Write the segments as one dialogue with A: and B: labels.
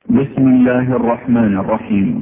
A: بسم الله الرحمن الرحيم.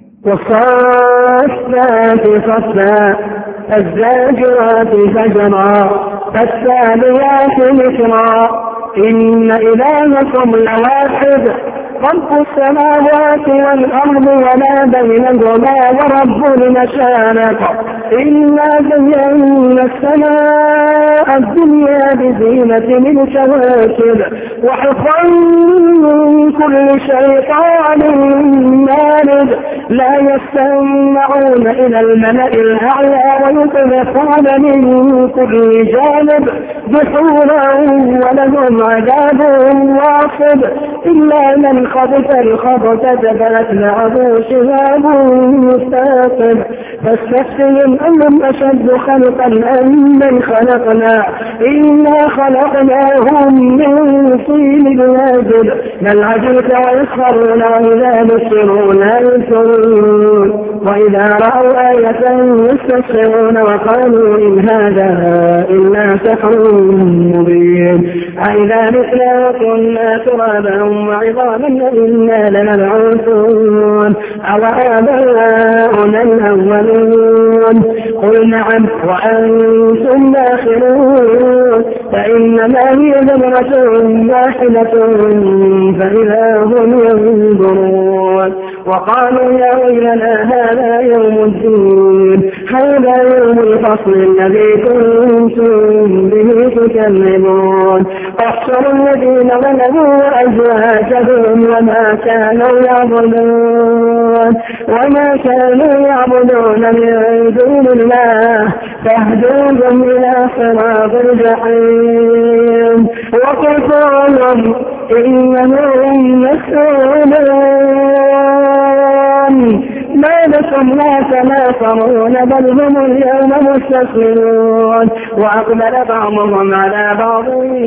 B: والصافات صفا الزاجرات زجرا فالتاليات ذكرا إن إلهكم لواحد رب السماوات والأرض وما بينهما ورب المشارق إنا زينا السماء الدنيا بزينة من كواكب وحفظا من كل شيطان مارد لا يستمعون إلى الملأ الأعلى ويقذفون من كل جانب دحورا ولهم عذاب واصب إلا من خبث الخبثة فأتبعه شهاب مستقب فاستفتهم أنهم أشد خلقا أم من خلقنا إنا خلقناهم من طين لازب بل عجلت ويسخرون وإذا بشروا لا ينكرون وإذا رأوا آية يستسخرون وقالوا إن هذا إلا سحر مبين أإذا مثلا وكنا ترابا وعظاما إنا لمبعوثون أو آباؤنا الأولون قل نعم وأنتم داخلون فإنما هي زمرة واحدة فإذا هم ينظرون وقالوا يا ويلنا هذا يوم الدين هذا يوم الفصل الذي كنتم به تكذبون احشروا الذين ظلموا وأزواجهم وما كانوا يعبدون من دون الله فاهدوهم إلى صراط الجحيم وقفوا لهم إنهم مسؤولون ما لكم لا تناصرون بل هم اليوم مستسلمون وأقبل بعضهم على بعض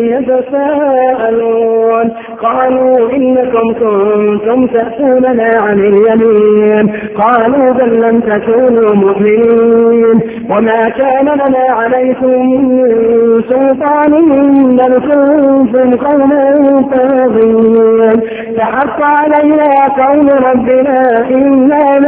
B: يتساءلون قالوا إنكم كنتم تأتوننا عن اليمين قالوا بل لم تكونوا مؤمنين وما كان لنا عليكم من سلطان بل كنتم قوما طاغين فحق علينا قول ربنا إنا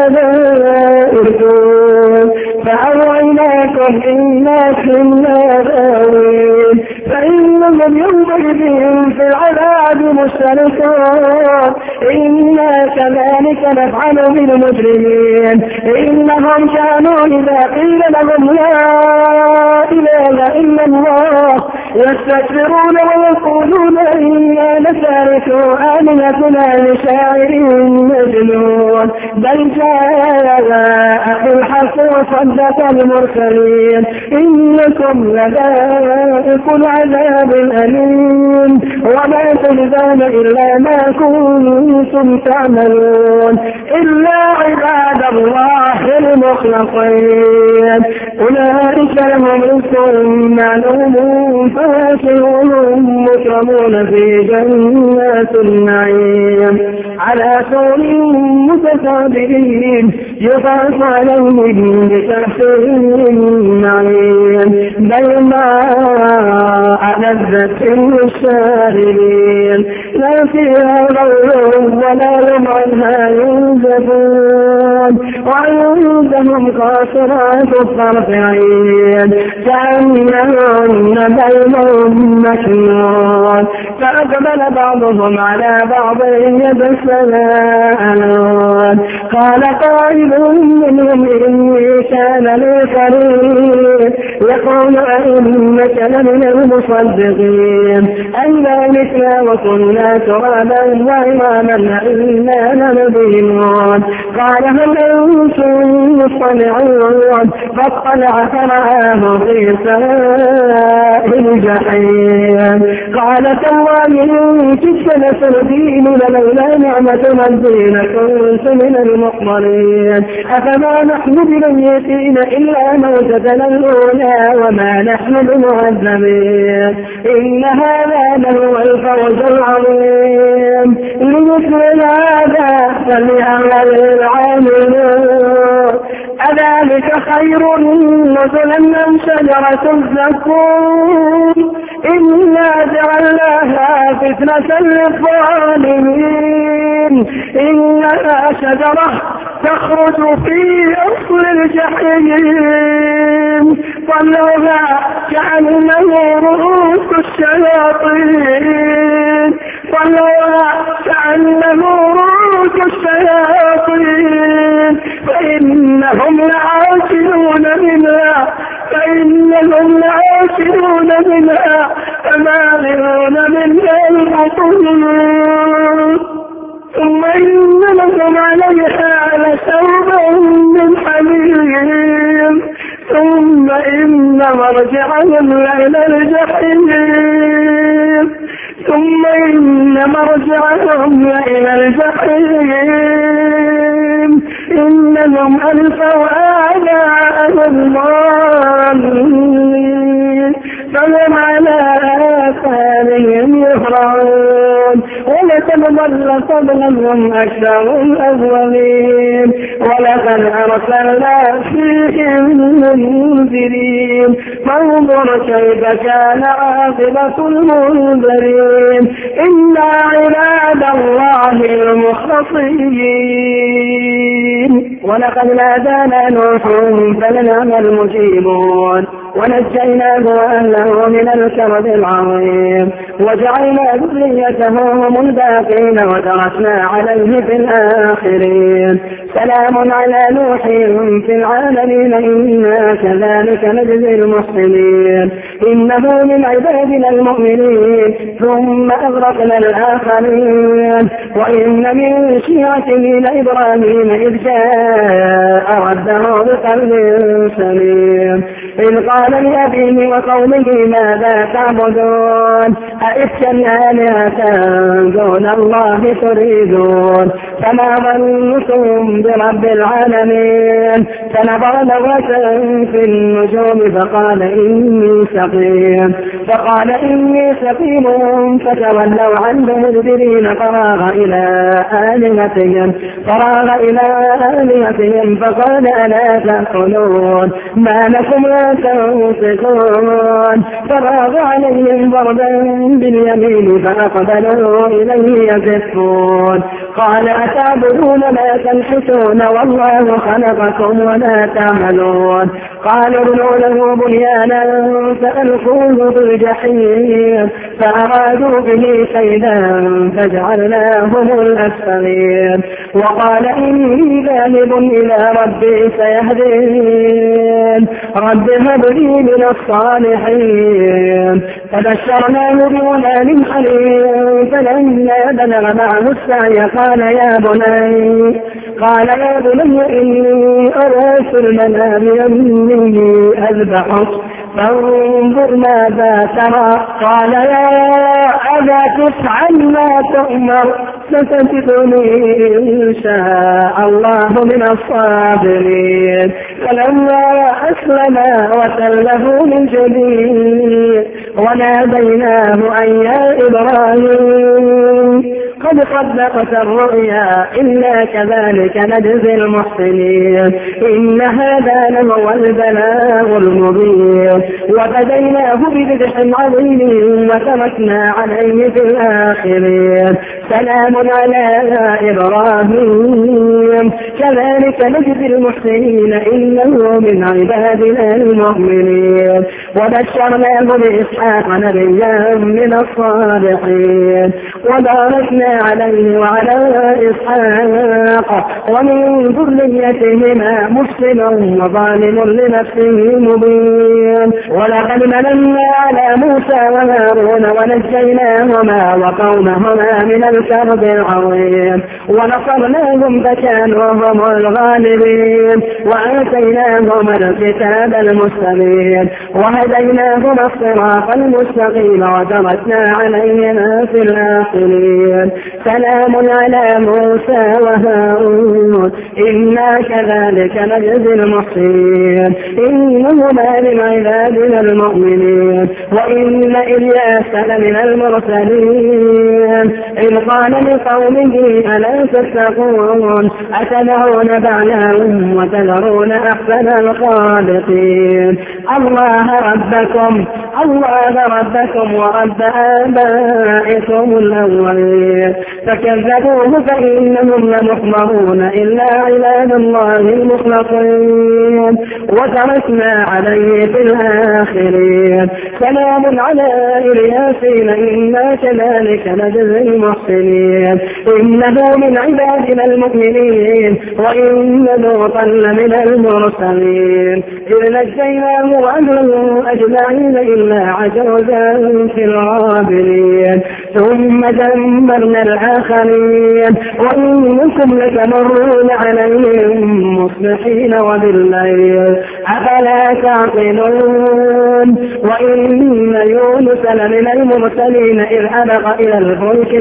B: لذائقون فأغويناكم إنا كنا غاوين فإنهم يومئذ في العذاب مشتركون إنا كذلك نفعل بالمجرمين إنهم كانوا إذا قيل لهم لا إله إلا الله يستكبرون ويقولون إنا لتاركوا آلهتنا لشاعر مجنون بل جاء بالحق وصدق المرسلين إنكم لذائق العذاب الأليم وما تجزون إلا ما كنتم تعملون إلا عباد الله المخلصين أولئك لهم رزق معلوم فواكههم مكرمون في جنات النعيم على سور متقابلين يطاف عليهم بكأس من معين بل ماء لذة للشاربين لا فيها غول ولا هم عنها ينزفون وعندهم قاصرات الطرف عين كأنهن بيض مكنون فأقبل بعضهم على بعض يتساءلون قال قائل منهم إني كان لي قريب يقول أئنك لمن المصدقين أئذا متنا وكنا ترابا وعظاما أئنا لمدينون قال هل أنتم مطلعون فاطلع فرآه في سواء الجحيم قال تالله إن كدت لتردين لولا نعمة ربي لكنت من المحضرين أفما نحن بميتين إلا موتتنا الأولى وما نحن بمعذبين إن هذا لهو الفوز العظيم لمثل هذا فليعمل العاملون أذلك أذلك خير نزلا أم شجرة الزقوم إنا جعلناها فتنة للظالمين إنها شجرة تخرج في أصل الجحيم طلعها كأنه رؤوس الشياطين فإنهم لعاكلون منها فمالئون منها البطون ثم إن لهم عليها لشوبا من حميم ثم إن مرجعهم لإلى الجحيم إنهم ألفوا آباءهم ضالين فهم على آثارهم يهرعون ولقد ضل قبلهم أكثر الأولين ولقد أرسلنا فيهم منذرين فانظر كيف كان عاقبة المنذرين إلا عباد الله المخلصين ولقد نادانا نوح فلنعم المجيبون ونجيناه وأهله من الكرب العظيم وجعلنا ذريته هم الباقين وتركنا عليه في الآخرين سلام على نوح في العالمين إنا كذلك نجزي المحسنين إنه من عبادنا المؤمنين ثم أغرقنا الآخرين وإن من شيعته لإبراهيم إذ جاء ربه بقلب سليم إذ قال لأبيه وقومه ماذا تعبدون أئفكا آلهة دون الله تريدون فما ظنكم برب العالمين فنظر نظرة في النجوم فقال إني سقيم فتولوا عنه مدبرين فراغ إلى آلهتهم فقال ألا تأكلون ما لكم لا تنطقون فراغ عليهم ضربا باليمين فأقبلوا إليه يزفون قال أتعبدون ما تنحتون والله خلقكم ولا تعملون قالوا ابنوا له بنيانا فألقوه في الجحيم فأرادوا به كيدا فجعلناهم الأسفلين وقال إني ذاهب إلى ربي سيهدين رب هب لي من الصالحين فبشرناه بغلام حليم فلما بلغ معه السعي قال يا بني إني أرى في المنام أني أذبحك فانظر ماذا ترى قال يا أبا تفعل ما تؤمر ستجدني إن شاء الله من الصابرين فلما أسلما وتله للجبين وناديناه أن يا إبراهيم قد صدقت الرؤيا إلا كذلك نجزي المحسنين إن هذا لهو البلاغ المبين وفديناه بذبح عظيم وتركنا عليه في الآخرين سلام على إبراهيم كذلك نجزي المحسنين إنه من عبادنا المؤمنين وبشرناه بإسحاق نبيا من الصالحين وباركنا عليه وعلى إسحاق ومن ذريتهما محسن وظالم لنفسه مبين ولقد مننا على موسى وهارون ونجيناهما وقومهما من الكرب العظيم ونصرناهم فكانوا هم الغالبين وآتيناهما الكتاب المستبين وهديناهما الصراط المستقيم وتركنا عليهما في الآخرين سلام على موسى وهارون يشاءون إنا كذلك نجزي المحسنين إنهما من عبادنا المؤمنين وإن إلياس لمن المرسلين إذ قال لقومه ألا تتقون أتدعون بعلا وتذرون أحسن الخالقين الله ربكم ورب آبائكم الأولين فكذبوه فإنهم لمحضرون إلا عباد الله المخلصين وتركنا عليه في الآخرين سلام على إلياسين إنا كذلك نجزي المحسنين إنه من عبادنا المؤمنين وإن لوطا لمن المرسلين إذ نجيناه وأهله أجمعين إلا عجوزا في الغابرين ثم دمرنا الآخرين وإنكم لتمرون عليهم مصبحين وبالليل أفلا تعقلون وإن يونس لمن المرسلين إذ أبق إلى الفلك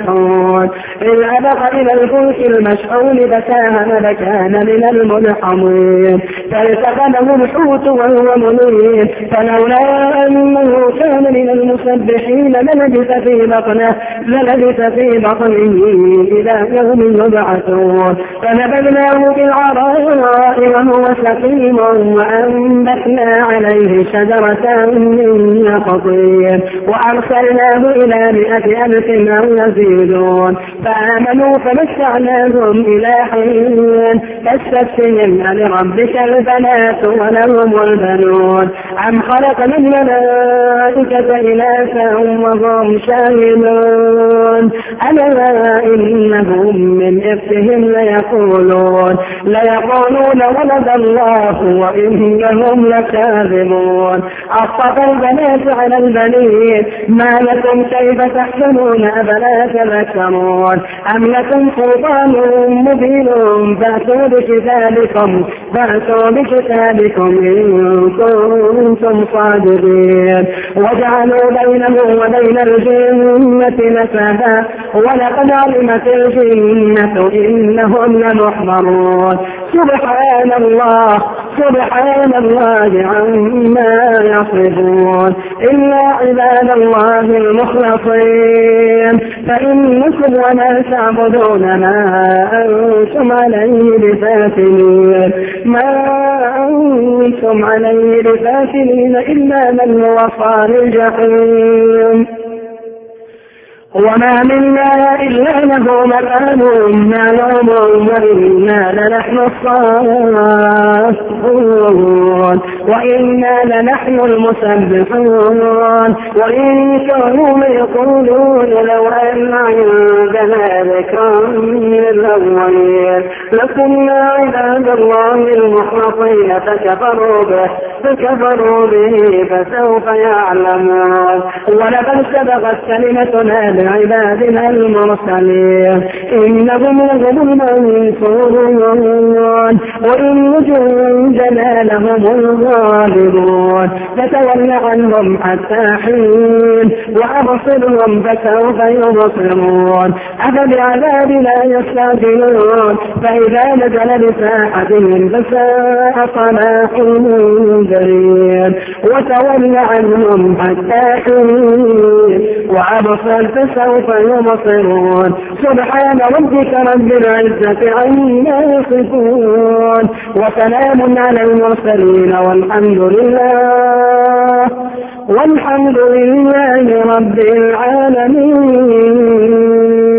B: المشحون فساهم فكان من المدحضين فالتقمه الحوت وهو مليم فلولا أنه كان من المسبحين للبث في بطنه إلى يوم يبعثون فنبذناه بالعراء وهو سقيم وأنبتنا عليه شجرة من يقطين وأرسلناه إلى 100,000 أو يزيدون فآمنوا فمتعناهم إلى حين فاستفتهم لربك البنات ولهم البنون أم خلقنا الملائكة إناثا وهم شاهدون ألا إنهم من إفكهم ليقولون ولد الله وإنهم لكاذبون أصطفى البنات على البنين ما لكم كيف تحكمون أفلا تذكرون أم لكم سلطان مبين فأتوا بكتابكم إن كنتم صادقين وجعلوا بينه وبين الجنة نسبا ولقد علمت الجنة إنهم لمحضرون سبحان الله عما يصفون إلا عباد الله المخلصين فإنكم وما تعبدون ما أنتم عليه بفاتنين إلا من هو صال الجحيم وما منا إلا له مكان معلوم وإنا لنحن الصافون وإنا لنحن المسبحون وإن كانوا يقولون لو أن عندنا ذكرا من الأولين لكنا عباد الله المخلصين فكفروا به فسوف يعلمون ولقد سبقت كلمتنا لعبادنا المرسلين إنهم لهم المنصورون وإن جندنا لهم الغالبون فتول عنهم حتى حين وأبصرهم فسوف يبصرون أفبعذابنا يستعجلون فإذا نزل بساحتهم فساء صباح المنذرين وتول عنهم حتى حين وأبصر فسوف يبصرون سبحان ربك رب العزة عما يصفون وسلام على المرسلين والحمد لله رب العالمين.